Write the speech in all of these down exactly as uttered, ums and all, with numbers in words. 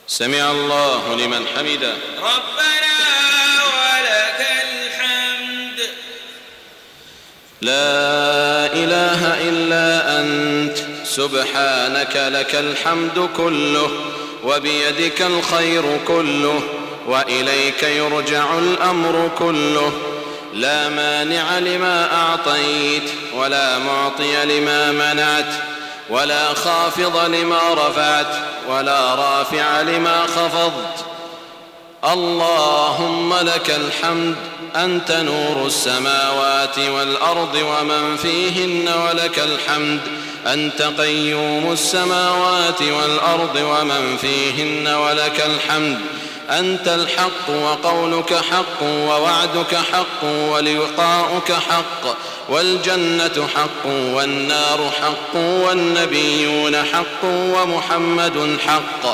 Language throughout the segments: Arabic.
سمع الله لمن حمده. ربنا ولك الحمد. لا إله إلا أنت سبحانك لك الحمد كله وبيدك الخير كله وإليك يرجع الأمر كله. لا مانع لما أعطيت ولا معطي لما منعت ولا خافض لما رفعت ولا رافع لما خفضت. اللهم لك الحمد أنت نور السماوات والأرض ومن فيهن ولك الحمد أنت قيوم السماوات والأرض ومن فيهن ولك الحمد أنت الحق وقولك حق ووعدك حق ولقاؤك حق والجنة حق والنار حق والنبيون حق ومحمد حق.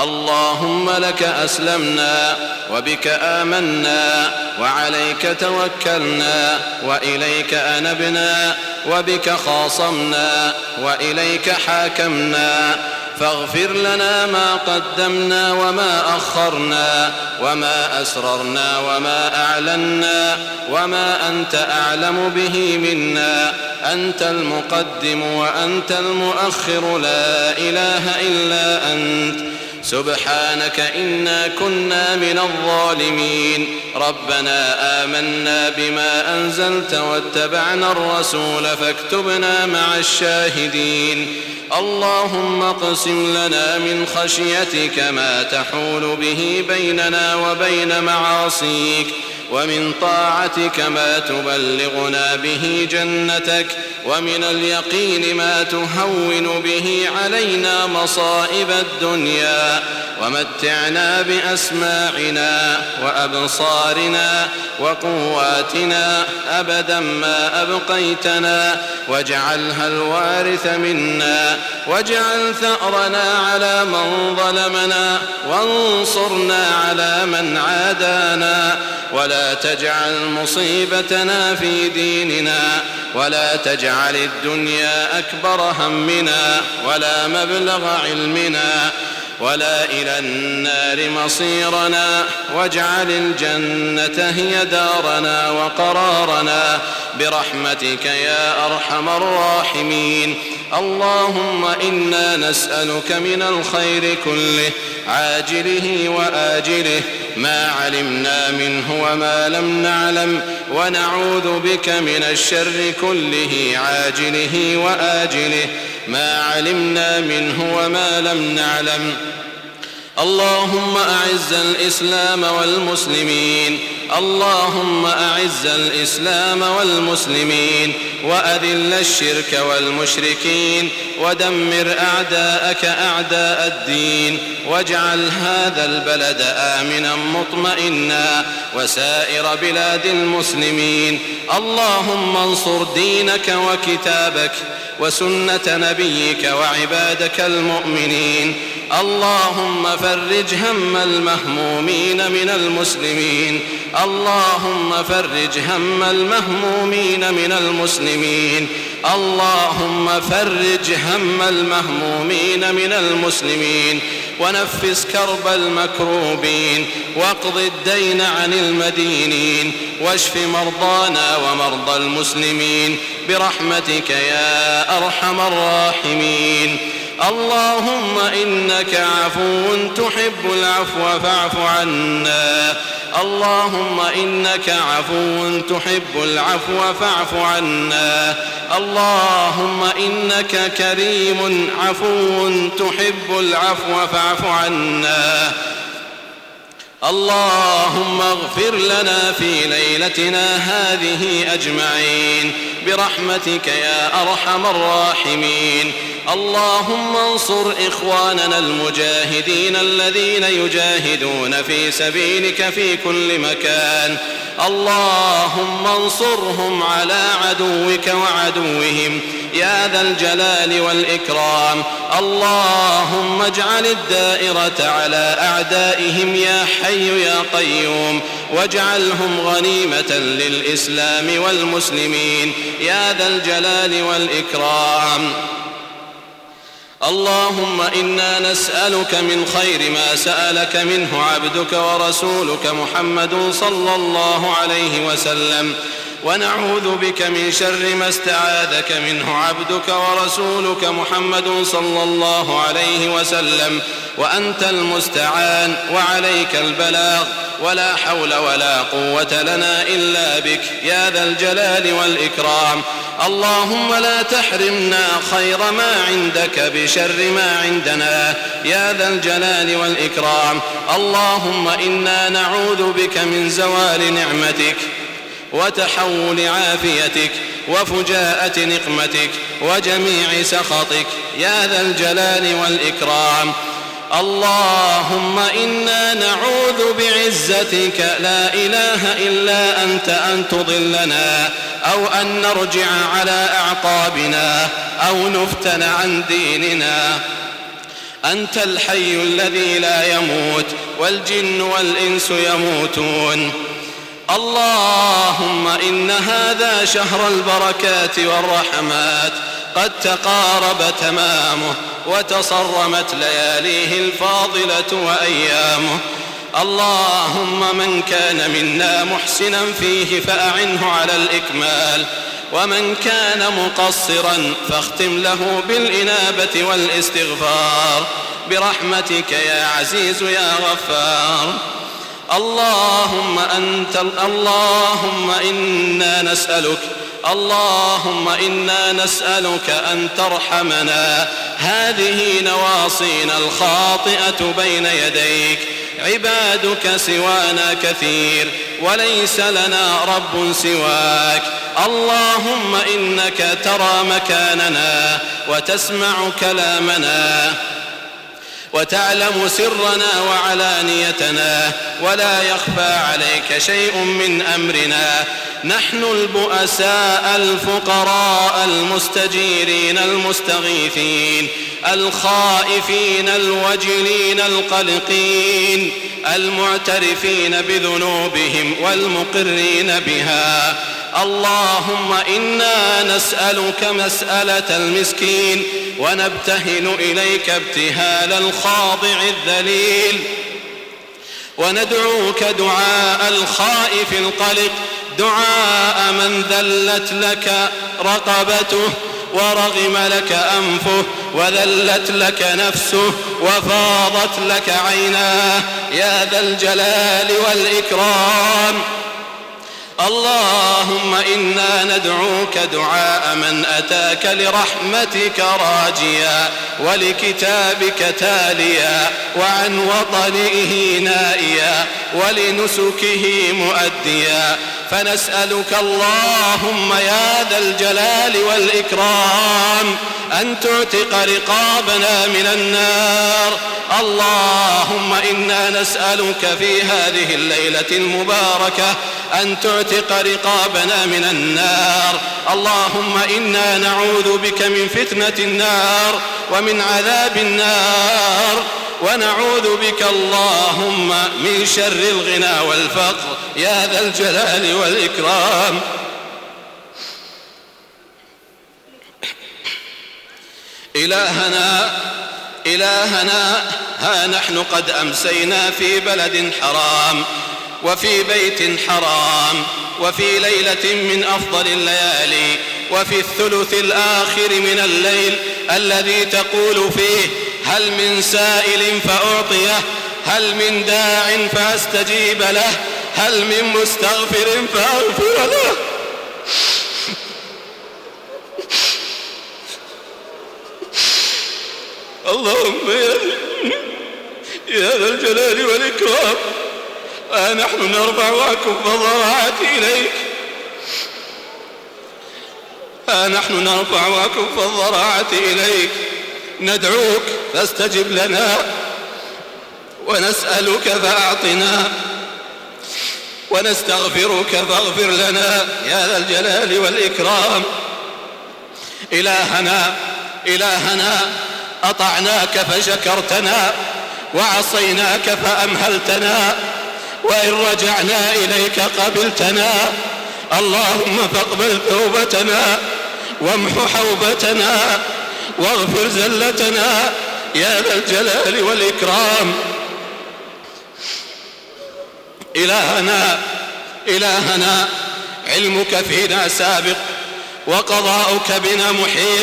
اللهم لك أسلمنا وبك آمنا وعليك توكلنا وإليك أنبنا وبك خاصمنا وإليك حاكمنا. فاغفر لنا ما قدمنا وما أخرنا وما أسررنا وما أعلنا وما أنت أعلم به منا. أنت المقدم وأنت المؤخر لا إله إلا أنت. سبحانك إنا كنا من الظالمين. ربنا آمنا بما أنزلت واتبعنا الرسول فاكتبنا مع الشاهدين. اللهم اقسم لنا من خشيتك ما تحول به بيننا وبين معاصيك ومن طاعتك ما تبلغنا به جنتك ومن اليقين ما تهون به علينا مصائب الدنيا. ومتعنا بأسماعنا وأبصارنا وقواتنا أبدا ما أبقيتنا واجعلها الوارث منا واجعل ثأرنا على من ظلمنا وانصرنا على من عادانا. ولا تجعل مصيبتنا في ديننا ولا تجعل الدنيا أكبر همنا ولا مبلغ علمنا ولا إلى النار مصيرنا. واجعل الجنة هي دارنا وقرارنا برحمتك يا أرحم الراحمين. اللهم إنا نسألك من الخير كله عاجله وآجله ما علمنا منه وما لم نعلم ونعوذ بك من الشر كله عاجله وآجله ما علمنا منه وما لم نعلم. اللهم أعز الإسلام والمسلمين. اللهم أعز الإسلام والمسلمين وأذل الشرك والمشركين ودمر أعداءك أعداء الدين. واجعل هذا البلد آمنا مطمئنا وسائر بلاد المسلمين. اللهم انصر دينك وكتابك وسنة نبيك وعبادك المؤمنين. اللهم فرج هم المهمومين من المسلمين. اللهم فرج هم المهمومين من المسلمين. اللهم فرج هم المهمومين من المسلمين ونفس كرب المكروبين واقض الدين عن المدينين واشف مرضانا ومرضى المسلمين برحمتك يا أرحم الراحمين. اللهم إنك عفو تحب العفو فاعف عنا. اللهم إنك عفو تحب العفو فاعف عنا. اللهم إنك كريم عفو تحب العفو فاعف عنا. اللهم اغفر لنا في ليلتنا هذه أجمعين برحمتك يا أرحم الراحمين. اللهم انصر إخواننا المجاهدين الذين يجاهدون في سبيلك في كل مكان. اللهم انصرهم على عدوك وعدوهم يا ذا الجلال والإكرام. اللهم اجعل الدائرة على أعدائهم يا حي يا قيوم واجعلهم غنيمة للإسلام والمسلمين يا ذا الجلال والإكرام. اللهم إنا نسألك من خير ما سألك منه عبدك ورسولك محمد صلى الله عليه وسلم، ونعوذ بك من شر ما استعاذك منه عبدك ورسولك محمد صلى الله عليه وسلم، وأنت المستعان وعليك البلاغ، ولا حول ولا قوة لنا إلا بك يا ذا الجلال والإكرام. اللهم لا تحرمنا خير ما عندك بشر ما عندنا يا ذا الجلال والإكرام. اللهم إنا نعوذ بك من زوال نعمتك وتحول عافيتك وفجاءة نقمتك وجميع سخطك يا ذا الجلال والإكرام. اللهم إنا نعوذ بعزتك لا إله إلا أنت أن تضلنا أو أن نرجع على أعقابنا أو نفتن عن ديننا. أنت الحي الذي لا يموت والجن والإنس يموتون. اللهم إن هذا شهر البركات والرحمات قد تقارب تمامه وتصرمت لياليه الفاضلة وأيامه. اللهم من كان منا محسنا فيه فأعنه على الإكمال، ومن كان مقصرا فاختم له بالإنابة والاستغفار برحمتك يا عزيز يا غفار. اللهم أنت اللهم إنا نسألك اللهم إنا نسألك أن ترحمنا. هذه نواصينا الخاطئة بين يديك، عبادك سوانا كثير وليس لنا رب سواك. اللهم إنك ترى مكاننا وتسمع كلامنا وتعلم سرنا وعلانيتنا، ولا يخفى عليك شيء من أمرنا. نحن البؤساء الفقراء المستجيرين المستغيثين الخائفين الوجلين القلقين المعترفين بذنوبهم والمقرين بها. اللهم إنا نسألك مسألة المسكين ونبتهل إليك ابتهال الخاضع الذليل، وندعوك دعاء الخائف القلق، دعاء من ذلت لك رقبته ورغم لك أنفه وذلت لك نفسه وفاضت لك عيناه يا ذا الجلال والإكرام. اللهم إنا ندعوك دعاء من أتاك لرحمتك راجيا ولكتابك تاليا وعن وطنه نائيا ولنسكه مؤديا. فنسألك اللهم يا ذا الجلال والإكرام أن تعتق رقابنا من النار. اللهم إنا نسألك في هذه الليلة المباركة أن تعتق رقابنا من النار. اللهم إنا نعوذ بك من فتنة النار ومن عذاب النار، ونعوذ بك اللهم من شر الغنى والفقر يا ذا الجلال والإكرام. إلهنا إلهنا ها نحن قد أمسينا في بلد حرام وفي بيت حرام وفي ليلة من أفضل الليالي وفي الثلث الآخر من الليل الذي تقول فيه هل من سائل فأعطيه، هل من داع فأستجيب له، هل من مستغفر فأغفر له. اللهم يا ذا الجلال والإكرام ها نحن نرفع وأكف الضراعات إليك ها نحن نرفع وأكف الضراعات إليك ندعوك فاستجب لنا، ونسألك فأعطنا، ونستغفرك فاغفر لنا يا ذا الجلال والإكرام. إلهنا إلهنا أطعناك فشكرتنا وعصيناك فأمهلتنا، وإن رجعنا إليك قبلتنا. اللهم فاقبل توبتنا وامح حوبتنا واغفر زلتنا يا ذا الجلال والإكرام. إلهنا إلهنا علمك فينا سابق، وقضاؤك بنا محيط،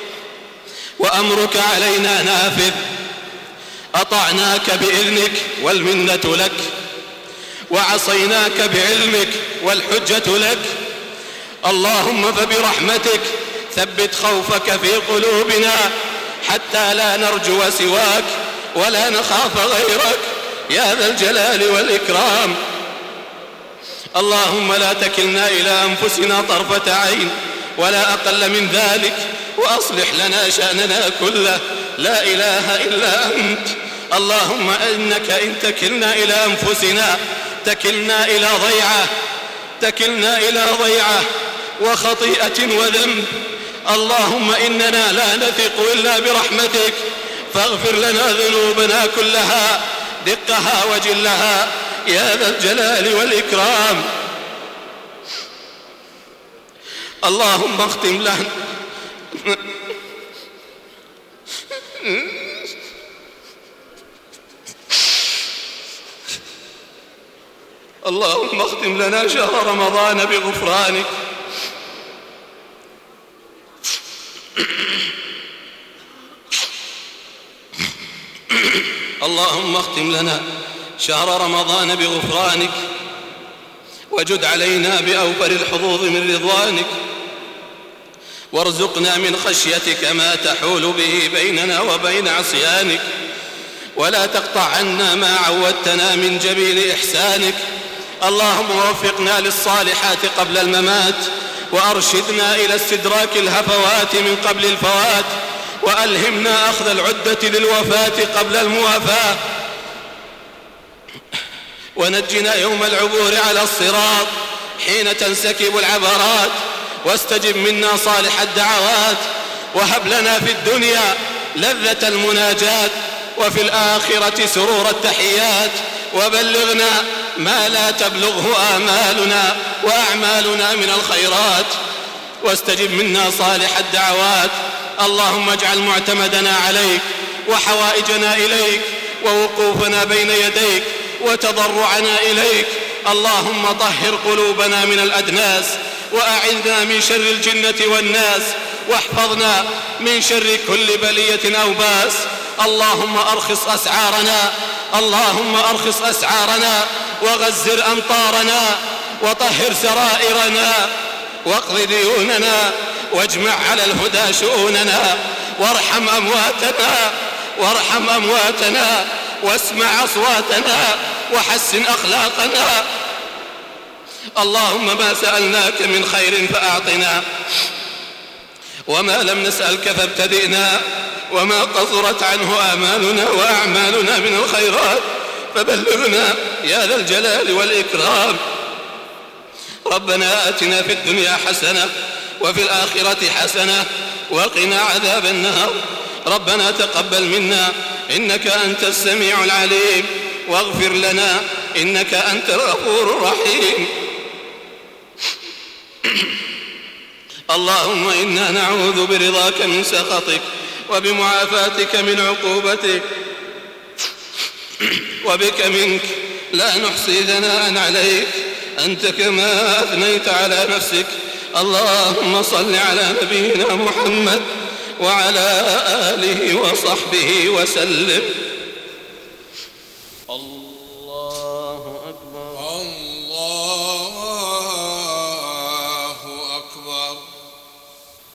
وأمرك علينا نافذ. أطعناك بإذنك والمنة لك، وعصيناك بعلمك والحجة لك. اللهم فبرحمتك ثبت خوفك في قلوبنا حتى لا نرجو سواك ولا نخاف غيرك يا ذا الجلال والإكرام. اللهم لا تكلنا إلى أنفسنا طرفة عين ولا أقل من ذلك، وأصلح لنا شأننا كله، لا إله إلا أنت. اللهم إنك إن تكلنا إلى أنفسنا تكلنا إلى ضيعة تكلنا إلى ضيعة وخطيئة وذنب. اللهم إننا لا نثق إلا برحمتك، فاغفر لنا ذنوبنا كلها دقها وجلها يا ذا الجلال والإكرام. اللهم اختم لنا اللهم اختم لنا شهر رمضان بغفرانك. اللهم اختم لنا شهر رمضان بغفرانك، وجد علينا بأوفر الحظوظ من رضوانك، وارزقنا من خشيتك ما تحول به بيننا وبين عصيانك، ولا تقطع عنا ما عودتنا من جميل إحسانك. اللهم وفقنا للصالحات قبل الممات، وأرشدنا إلى استدراك الهفوات من قبل الفوات، وألهمنا أخذ العدة للوفاة قبل الموافاة، ونجنا يوم العبور على الصراط حين تنسكب العبرات، واستجب منا صالح الدعوات، وهب لنا في الدنيا لذة المناجات، وفي الآخرة سرور التحيات، وبلغنا ما لا تبلغه آمالنا وأعمالنا من الخيرات، واستجب منا صالح الدعوات. اللهم اجعل معتمدنا عليك، وحوائجنا إليك، ووقوفنا بين يديك، وتضرعنا إليك. اللهم طهر قلوبنا من الأدناس، وأعذنا من شر الجنة والناس، واحفظنا من شر كل بلية أو باس. اللهم أرخص أسعارنا اللهم أرخص أسعارنا، وغزر أمطارنا، وطهر سرائرنا، واقض ديوننا، واجمع على الهدى شؤوننا، وارحم أمواتنا وارحم أمواتنا واسمع أصواتنا، وحسن أخلاقنا. اللهم ما سألناك من خير فأعطنا، وما لم نسألك فابتدئنا، وما قصرت عنه آمالنا وأعمالنا من الخيرات فبلغنا يا ذا الجلال والإكرام. ربنا آتنا في الدنيا حسنة وفي الآخرة حسنة وقنا عذاب النار. ربنا تقبل منا إنك أنت السميع العليم، واغفر لنا إنك أنت الغفور الرحيم. اللهم إنا نعوذ برضاك من سخطك، وبمعافاتك من عقوبتك، وبك منك لا نحصي ثناء عليك أنت كما أثنيت على نفسك. اللهم صل على نبينا محمد وعلى آله وصحبه وسلم. الله